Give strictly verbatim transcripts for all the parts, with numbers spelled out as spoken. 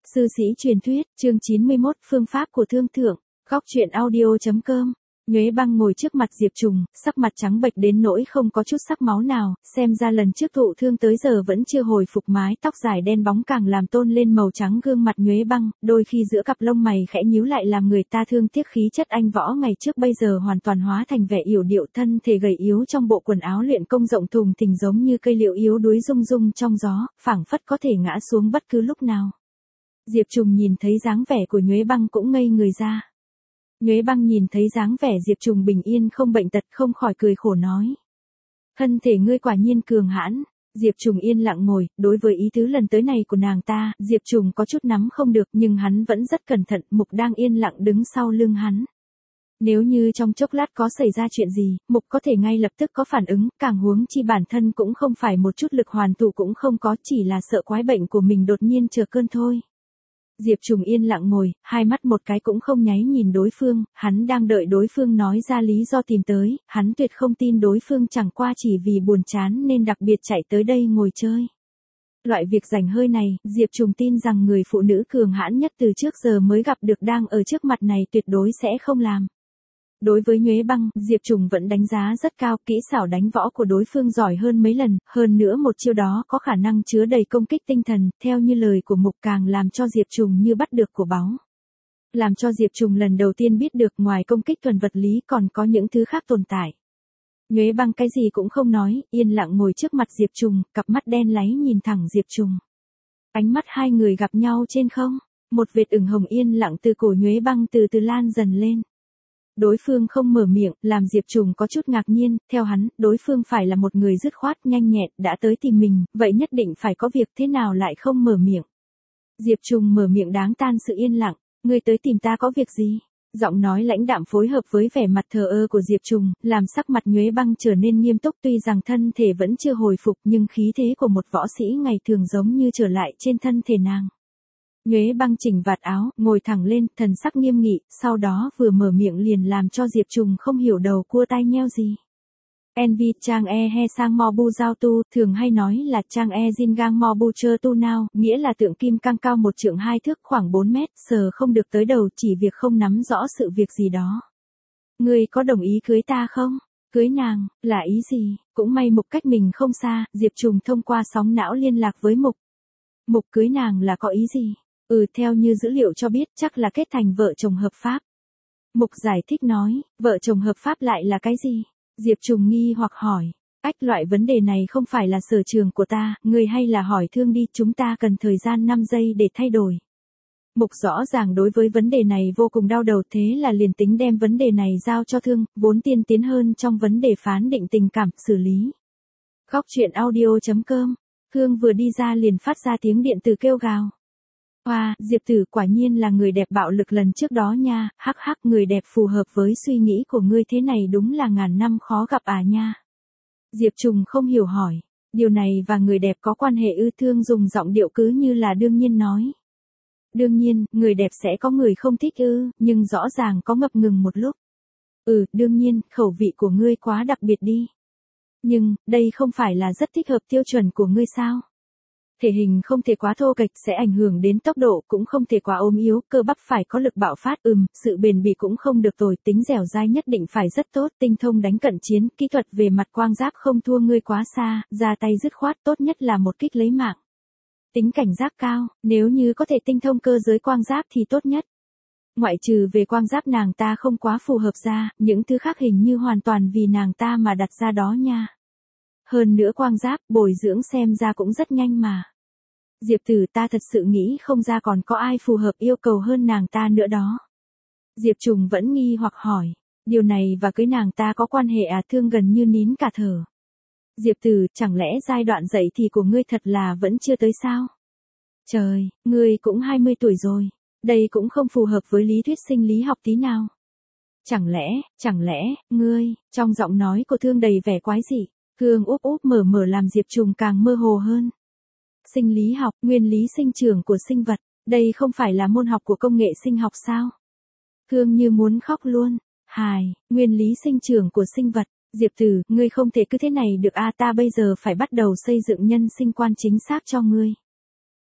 Sư sĩ truyền thuyết, chương chín mươi mốt, phương pháp của thương thượng, góc truyện audio chấm com. Nhuế Băng ngồi trước mặt Diệp Trùng, sắc mặt trắng bệch đến nỗi không có chút sắc máu nào, xem ra lần trước thụ thương tới giờ vẫn chưa hồi phục, mái tóc dài đen bóng càng làm tôn lên màu trắng gương mặt Nhuế Băng, đôi khi giữa cặp lông mày khẽ nhíu lại làm người ta thương tiếc khí chất anh võ ngày trước bây giờ hoàn toàn hóa thành vẻ yểu điệu, thân thể gầy yếu trong bộ quần áo luyện công rộng thùng thình giống như cây liễu yếu đuối rung rung trong gió, phảng phất có thể ngã xuống bất cứ lúc nào. Diệp Trùng nhìn thấy dáng vẻ của Nhuế Băng cũng ngây người ra. Nhuế Băng nhìn thấy dáng vẻ Diệp Trùng bình yên không bệnh tật không khỏi cười khổ nói. Thân thể ngươi quả nhiên cường hãn. Diệp Trùng yên lặng ngồi, đối với ý tứ lần tới này của nàng ta, Diệp Trùng có chút nắm không được nhưng hắn vẫn rất cẩn thận, Mục đang yên lặng đứng sau lưng hắn. Nếu như trong chốc lát có xảy ra chuyện gì, Mục có thể ngay lập tức có phản ứng, càng huống chi bản thân cũng không phải một chút lực hoàn thủ cũng không có, chỉ là sợ quái bệnh của mình đột nhiên trở cơn thôi. Diệp Trùng yên lặng ngồi, hai mắt một cái cũng không nháy nhìn đối phương, hắn đang đợi đối phương nói ra lý do tìm tới, hắn tuyệt không tin đối phương chẳng qua chỉ vì buồn chán nên đặc biệt chạy tới đây ngồi chơi. Loại việc rảnh hơi này, Diệp Trùng tin rằng người phụ nữ cường hãn nhất từ trước giờ mới gặp được đang ở trước mặt này tuyệt đối sẽ không làm. Đối với Nhuế Băng, Diệp Trùng vẫn đánh giá rất cao, kỹ xảo đánh võ của đối phương giỏi hơn mấy lần, hơn nữa một chiêu đó có khả năng chứa đầy công kích tinh thần, theo như lời của Mục càng làm cho Diệp Trùng như bắt được của báu. Làm cho Diệp Trùng lần đầu tiên biết được ngoài công kích thuần vật lý còn có những thứ khác tồn tại. Nhuế Băng cái gì cũng không nói, yên lặng ngồi trước mặt Diệp Trùng, cặp mắt đen láy nhìn thẳng Diệp Trùng. Ánh mắt hai người gặp nhau trên không, một vệt ửng hồng yên lặng từ cổ Nhuế Băng từ từ lan dần lên. Đối phương không mở miệng, làm Diệp Trùng có chút ngạc nhiên, theo hắn, đối phương phải là một người dứt khoát, nhanh nhẹn, đã tới tìm mình, vậy nhất định phải có việc, thế nào lại không mở miệng. Diệp Trùng mở miệng đáng tan sự yên lặng, ngươi tới tìm ta có việc gì? Giọng nói lãnh đạm phối hợp với vẻ mặt thờ ơ của Diệp Trùng, làm sắc mặt Nhuế Băng trở nên nghiêm túc, tuy rằng thân thể vẫn chưa hồi phục nhưng khí thế của một võ sĩ ngày thường giống như trở lại trên thân thể nàng. Nhuế Băng chỉnh vạt áo, ngồi thẳng lên, thần sắc nghiêm nghị, sau đó vừa mở miệng liền làm cho Diệp Trùng không hiểu đầu cua tai nheo gì. Envy Chang E He Sang Mo Bu Giao Tu, thường hay nói là Chang E Jin Gang Mo Bu Chơ Tu Nào, nghĩa là tượng kim cang cao một trượng hai thước khoảng bốn mét, sờ không được tới đầu, chỉ việc không nắm rõ sự việc gì đó. Ngươi có đồng ý cưới ta không? Cưới nàng, là ý gì? Cũng may Mục cách mình không xa, Diệp Trùng thông qua sóng não liên lạc với Mục. Mục cưới nàng là có ý gì? Ừ, theo như dữ liệu cho biết chắc là kết thành vợ chồng hợp pháp. Mục giải thích nói, vợ chồng hợp pháp lại là cái gì? Diệp Trùng nghi hoặc hỏi, ách loại vấn đề này không phải là sở trường của ta, người hay là hỏi Thương đi, chúng ta cần thời gian năm giây để thay đổi. Mục rõ ràng đối với vấn đề này vô cùng đau đầu, thế là liền tính đem vấn đề này giao cho Thương, vốn tiên tiến hơn trong vấn đề phán định tình cảm, xử lý. Góc truyện audio chấm com, Thương vừa đi ra liền phát ra tiếng điện tử kêu gào. Hoa, wow, Diệp Tử quả nhiên là người đẹp bạo lực lần trước đó nha, hắc hắc, người đẹp phù hợp với suy nghĩ của ngươi thế này đúng là ngàn năm khó gặp à nha. Diệp Trùng không hiểu hỏi, điều này và người đẹp có quan hệ ư? Thương dùng giọng điệu cứ như là đương nhiên nói. Đương nhiên, người đẹp sẽ có người không thích ư, nhưng rõ ràng có ngập ngừng một lúc. Ừ, đương nhiên, khẩu vị của ngươi quá đặc biệt đi. Nhưng, đây không phải là rất thích hợp tiêu chuẩn của ngươi sao? Thể hình không thể quá thô kệch sẽ ảnh hưởng đến tốc độ, cũng không thể quá ốm yếu, cơ bắp phải có lực bạo phát, ừm, sự bền bỉ cũng không được tồi, tính dẻo dai nhất định phải rất tốt, tinh thông đánh cận chiến, kỹ thuật về mặt quang giáp không thua ngươi quá xa, ra tay dứt khoát, tốt nhất là một kích lấy mạng. Tính cảnh giác cao, nếu như có thể tinh thông cơ giới quang giáp thì tốt nhất. Ngoại trừ về quang giáp nàng ta không quá phù hợp ra, những thứ khác hình như hoàn toàn vì nàng ta mà đặt ra đó nha. Hơn nữa quang giáp, bồi dưỡng xem ra cũng rất nhanh mà. Diệp Tử, ta thật sự nghĩ không ra còn có ai phù hợp yêu cầu hơn nàng ta nữa đó. Diệp Trùng vẫn nghi hoặc hỏi, điều này và cưới nàng ta có quan hệ à? Thương gần như nín cả thở. Diệp Tử, chẳng lẽ giai đoạn dậy thì của ngươi thật là vẫn chưa tới sao? Trời, ngươi cũng hai mươi tuổi rồi, đây cũng không phù hợp với lý thuyết sinh lý học tí nào. Chẳng lẽ, chẳng lẽ, ngươi, trong giọng nói của Thương đầy vẻ quái dị. Cương úp úp mở mở làm Diệp Trùng càng mơ hồ hơn. Sinh lý học, nguyên lý sinh trưởng của sinh vật, đây không phải là môn học của công nghệ sinh học sao? Cương như muốn khóc luôn. Hài, nguyên lý sinh trưởng của sinh vật, Diệp Tử, ngươi không thể cứ thế này được a, ta bây giờ phải bắt đầu xây dựng nhân sinh quan chính xác cho ngươi.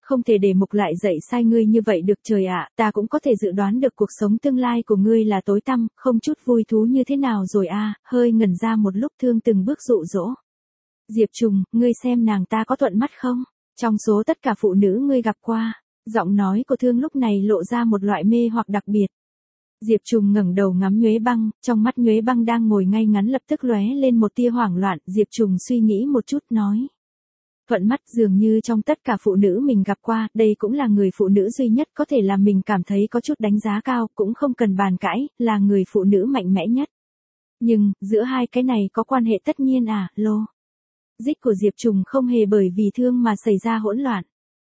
không thể để Mục lại dạy sai ngươi như vậy được trời ạ, ta cũng có thể dự đoán được cuộc sống tương lai của ngươi là tối tăm, không chút vui thú như thế nào rồi a. Hơi ngẩn ra một lúc Thương từng bước dụ dỗ. Diệp Trùng, ngươi xem nàng ta có thuận mắt không? Trong số tất cả phụ nữ ngươi gặp qua, giọng nói của Thương lúc này lộ ra một loại mê hoặc đặc biệt. Diệp Trùng ngẩng đầu ngắm Nhuế Băng, trong mắt Nhuế Băng đang ngồi ngay ngắn lập tức lóe lên một tia hoảng loạn, Diệp Trùng suy nghĩ một chút nói. Thuận mắt dường như trong tất cả phụ nữ mình gặp qua, đây cũng là người phụ nữ duy nhất có thể làm mình cảm thấy có chút đánh giá cao, cũng không cần bàn cãi, là người phụ nữ mạnh mẽ nhất. Nhưng, giữa hai cái này có quan hệ tất nhiên à, lô. Dích của Diệp Trùng không hề bởi vì Thương mà xảy ra hỗn loạn.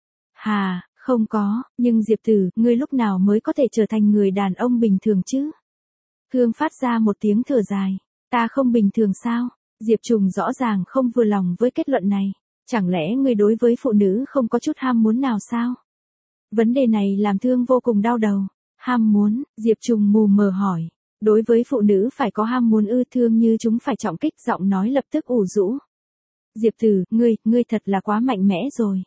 Hà, không có, nhưng Diệp Tử, ngươi lúc nào mới có thể trở thành người đàn ông bình thường chứ? Thương phát ra một tiếng thở dài. Ta không bình thường sao? Diệp Trùng rõ ràng không vừa lòng với kết luận này. Chẳng lẽ ngươi đối với phụ nữ không có chút ham muốn nào sao? Vấn đề này làm Thương vô cùng đau đầu. Ham muốn, Diệp Trùng mù mờ hỏi. Đối với phụ nữ phải có ham muốn ư? Thương như chúng phải trọng kích, giọng nói lập tức ủ rũ. Diệp Tử, ngươi, ngươi thật là quá mạnh mẽ rồi.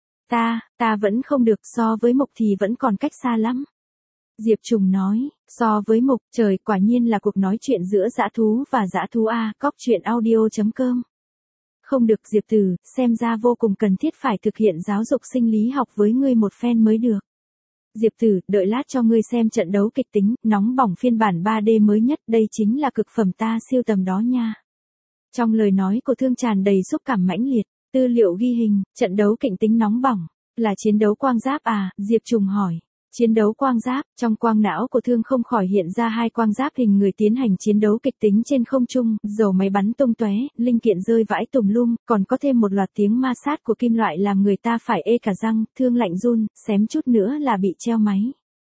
Ta, ta vẫn không được, so với Mục thì vẫn còn cách xa lắm. Diệp Trùng nói, so với Mục, trời, quả nhiên là cuộc nói chuyện giữa dã thú và dã thú a. Cóc truyện audio chấm com. Không được Diệp Tử, xem ra vô cùng cần thiết phải thực hiện giáo dục sinh lý học với ngươi một phen mới được. Diệp Tử, đợi lát cho ngươi xem trận đấu kịch tính, nóng bỏng phiên bản ba D mới nhất, đây chính là cực phẩm ta siêu tầm đó nha. Trong lời nói của Thương tràn đầy xúc cảm mãnh liệt, tư liệu ghi hình, trận đấu kịch tính nóng bỏng, là chiến đấu quang giáp à, Diệp Trùng hỏi. Chiến đấu quang giáp, trong quang não của Thương không khỏi hiện ra hai quang giáp hình người tiến hành chiến đấu kịch tính trên không trung, dầu máy bắn tung tóe, linh kiện rơi vãi tùm lum, còn có thêm một loạt tiếng ma sát của kim loại làm người ta phải ê cả răng, Thương lạnh run, xém chút nữa là bị treo máy.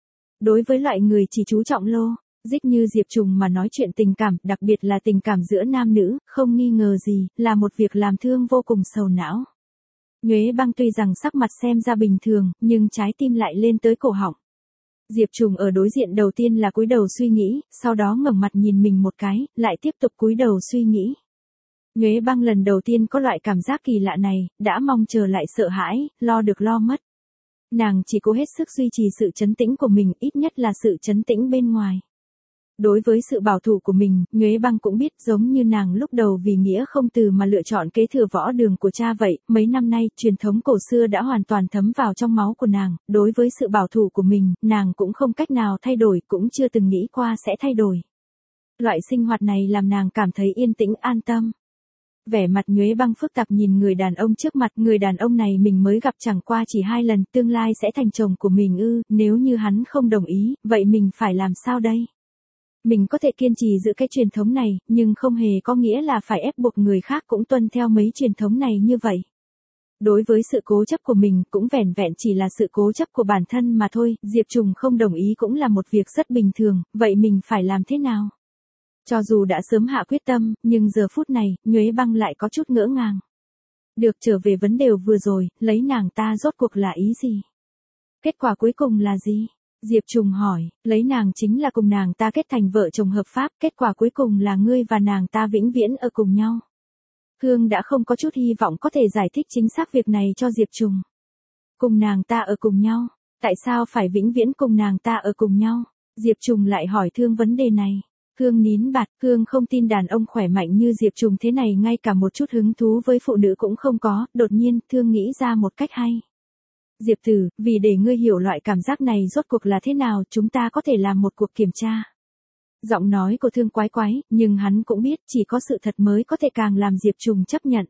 Đối với loại người chỉ chú trọng lô, dích như Diệp Trùng mà nói chuyện tình cảm, đặc biệt là tình cảm giữa nam nữ, không nghi ngờ gì, là một việc làm Thương vô cùng sầu não. Nhuế Băng tuy rằng sắc mặt xem ra bình thường, nhưng trái tim lại lên tới cổ họng. Diệp Trùng ở đối diện đầu tiên là cúi đầu suy nghĩ, sau đó ngẩng mặt nhìn mình một cái, lại tiếp tục cúi đầu suy nghĩ. Nhuế Băng lần đầu tiên có loại cảm giác kỳ lạ này, đã mong chờ lại sợ hãi, lo được lo mất. Nàng chỉ cố hết sức duy trì sự trấn tĩnh của mình, ít nhất là sự trấn tĩnh bên ngoài. Đối với sự bảo thủ của mình, Nhuế Băng cũng biết giống như nàng lúc đầu vì nghĩa không từ mà lựa chọn kế thừa võ đường của cha vậy, mấy năm nay, truyền thống cổ xưa đã hoàn toàn thấm vào trong máu của nàng, đối với sự bảo thủ của mình, nàng cũng không cách nào thay đổi, cũng chưa từng nghĩ qua sẽ thay đổi. Loại sinh hoạt này làm nàng cảm thấy yên tĩnh an tâm. Vẻ mặt Nhuế Băng phức tạp nhìn người đàn ông trước mặt, người đàn ông này mình mới gặp chẳng qua chỉ hai lần, tương lai sẽ thành chồng của mình ư, nếu như hắn không đồng ý, vậy mình phải làm sao đây? Mình có thể kiên trì giữ cái truyền thống này, nhưng không hề có nghĩa là phải ép buộc người khác cũng tuân theo mấy truyền thống này như vậy. Đối với sự cố chấp của mình, cũng vẻn vẹn chỉ là sự cố chấp của bản thân mà thôi, Diệp Trùng không đồng ý cũng là một việc rất bình thường, vậy mình phải làm thế nào? Cho dù đã sớm hạ quyết tâm, nhưng giờ phút này, Nhuế Băng lại có chút ngỡ ngàng. Được, trở về vấn đề vừa rồi, lấy nàng ta rốt cuộc là ý gì? Kết quả cuối cùng là gì? Diệp Trùng hỏi, lấy nàng chính là cùng nàng ta kết thành vợ chồng hợp pháp, kết quả cuối cùng là ngươi và nàng ta vĩnh viễn ở cùng nhau. Thương đã không có chút hy vọng có thể giải thích chính xác việc này cho Diệp Trùng. Cùng nàng ta ở cùng nhau, tại sao phải vĩnh viễn cùng nàng ta ở cùng nhau? Diệp Trùng lại hỏi Thương vấn đề này. Thương nín bạt, Thương không tin đàn ông khỏe mạnh như Diệp Trùng thế này ngay cả một chút hứng thú với phụ nữ cũng không có, đột nhiên, Thương nghĩ ra một cách hay. Diệp Tử, vì để ngươi hiểu loại cảm giác này rốt cuộc là thế nào, chúng ta có thể làm một cuộc kiểm tra. Giọng nói của Thương quái quái, nhưng hắn cũng biết chỉ có sự thật mới có thể càng làm Diệp Trùng chấp nhận.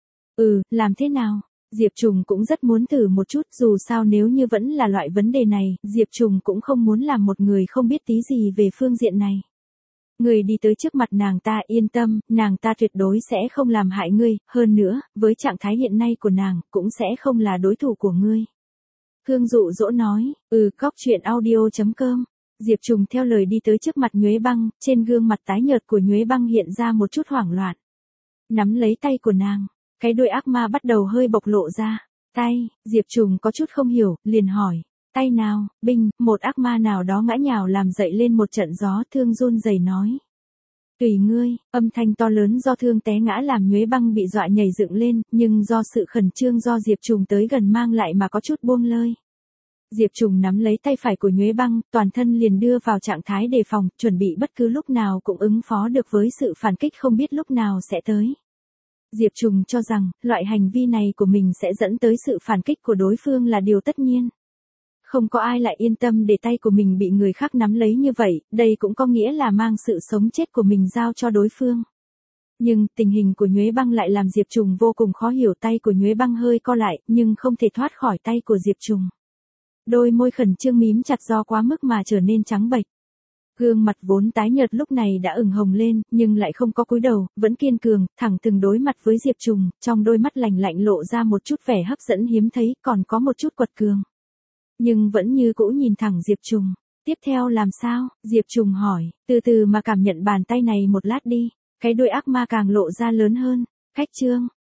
Ừ, làm thế nào? Diệp Trùng cũng rất muốn thử một chút, dù sao nếu như vẫn là loại vấn đề này, Diệp Trùng cũng không muốn làm một người không biết tí gì về phương diện này. Ngươi đi tới trước mặt nàng ta, yên tâm, nàng ta tuyệt đối sẽ không làm hại ngươi, hơn nữa, với trạng thái hiện nay của nàng, cũng sẽ không là đối thủ của ngươi. Thương dụ dỗ nói, ừ, cóc truyện audio chấm com. Diệp Trùng theo lời đi tới trước mặt Nhuế Băng, trên gương mặt tái nhợt của Nhuế Băng hiện ra một chút hoảng loạn. Nắm lấy tay của nàng, cái đuôi ác ma bắt đầu hơi bộc lộ ra. Tay, Diệp Trùng có chút không hiểu, liền hỏi, tay nào? Binh, một ác ma nào đó ngã nhào làm dậy lên một trận gió. Thương run rẩy nói. Tùy ngươi, âm thanh to lớn do Thương té ngã làm Nhuế Băng bị dọa nhảy dựng lên, nhưng do sự khẩn trương do Diệp Trùng tới gần mang lại mà có chút buông lơi. Diệp Trùng nắm lấy tay phải của Nhuế Băng, toàn thân liền đưa vào trạng thái đề phòng, chuẩn bị bất cứ lúc nào cũng ứng phó được với sự phản kích không biết lúc nào sẽ tới. Diệp Trùng cho rằng, loại hành vi này của mình sẽ dẫn tới sự phản kích của đối phương là điều tất nhiên. Không có ai lại yên tâm để tay của mình bị người khác nắm lấy như vậy, đây cũng có nghĩa là mang sự sống chết của mình giao cho đối phương. Nhưng tình hình của Nhuế Băng lại làm Diệp Trùng vô cùng khó hiểu, tay của Nhuế Băng hơi co lại, nhưng không thể thoát khỏi tay của Diệp Trùng. Đôi môi khẩn trương mím chặt do quá mức mà trở nên trắng bệch. Gương mặt vốn tái nhợt lúc này đã ửng hồng lên, nhưng lại không có cúi đầu, vẫn kiên cường, thẳng thừng đối mặt với Diệp Trùng, trong đôi mắt lạnh lạnh lộ ra một chút vẻ hấp dẫn hiếm thấy, còn có một chút quật cường. Nhưng vẫn như cũ nhìn thẳng Diệp Trùng. Tiếp theo làm sao? Diệp Trùng hỏi, từ từ mà cảm nhận bàn tay này một lát đi. Cái đuôi ác ma càng lộ ra lớn hơn. Khách trương,